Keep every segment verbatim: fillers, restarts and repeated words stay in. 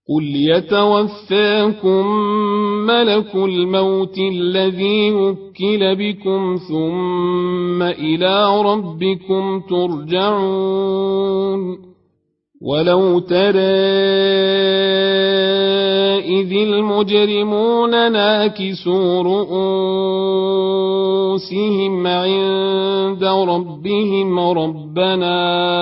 قل يتوفاكم ملك الموت الذي وكل بكم ثم إلى ربكم ترجعون ولو ترى إذ المجرمون ناكسوا رؤوسهم عند ربهم ربنا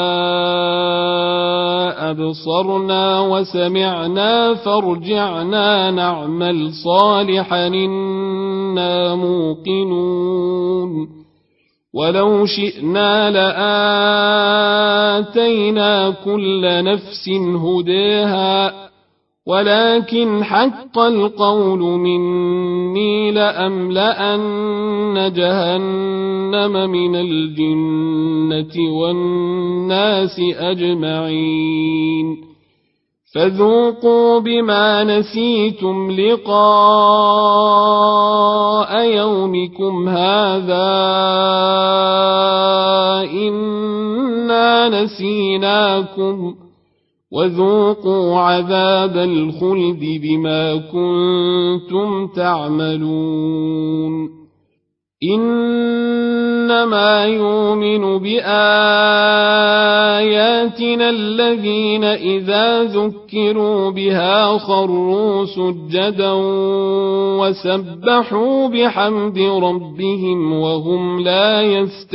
أبصرنا وسمعنا فارجعنا نعمل صالحا إنا موقنون ولو شئنا لآتينا كل نفس هداها ولكن حق القول مني لأملأن جهنم من الجنة والناس أجمعين فذوقوا بما نسيتم لقاء يومكم هذا إنا نسيناكم وذوقوا عذاب الخلد بما كنتم تعملون إنما يؤمن بآياتنا الذين إذا ذكروا بها خروا سجدا وسبحوا بحمد ربهم وهم لا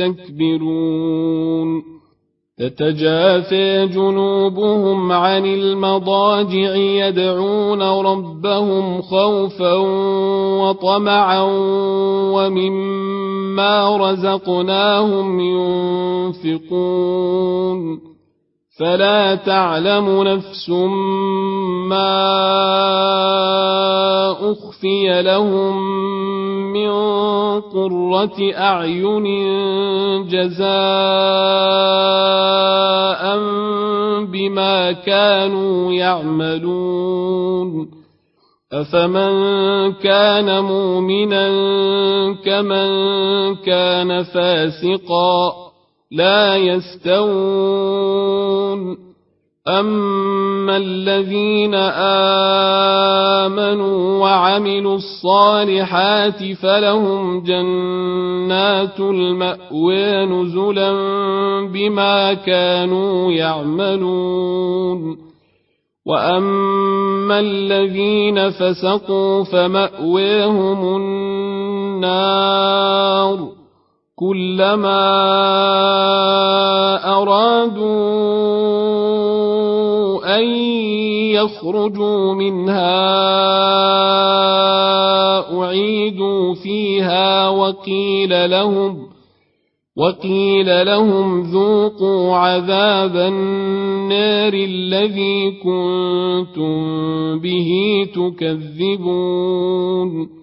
يستكبرون تتجافى جنوبهم عن المضاجع يدعون ربهم خوفا وطمعا ومما رزقناهم ينفقون فلا تعلم نفس ما أخفي لهم من قرة أعين جزاء بما كانوا يعملون أفمن كان مؤمنا كمن كان فاسقا لا يستوون أما الذين آمنوا وعملوا الصالحات فلهم جنات المأوى نزلا بما كانوا يعملون وأما الذين فسقوا فمأواهم النار كلما أرادوا أن يخرجوا منها أعيدوا فيها وقيل لهم وقيل لهم ذوقوا عذاب النار الذي كنتم به تكذبون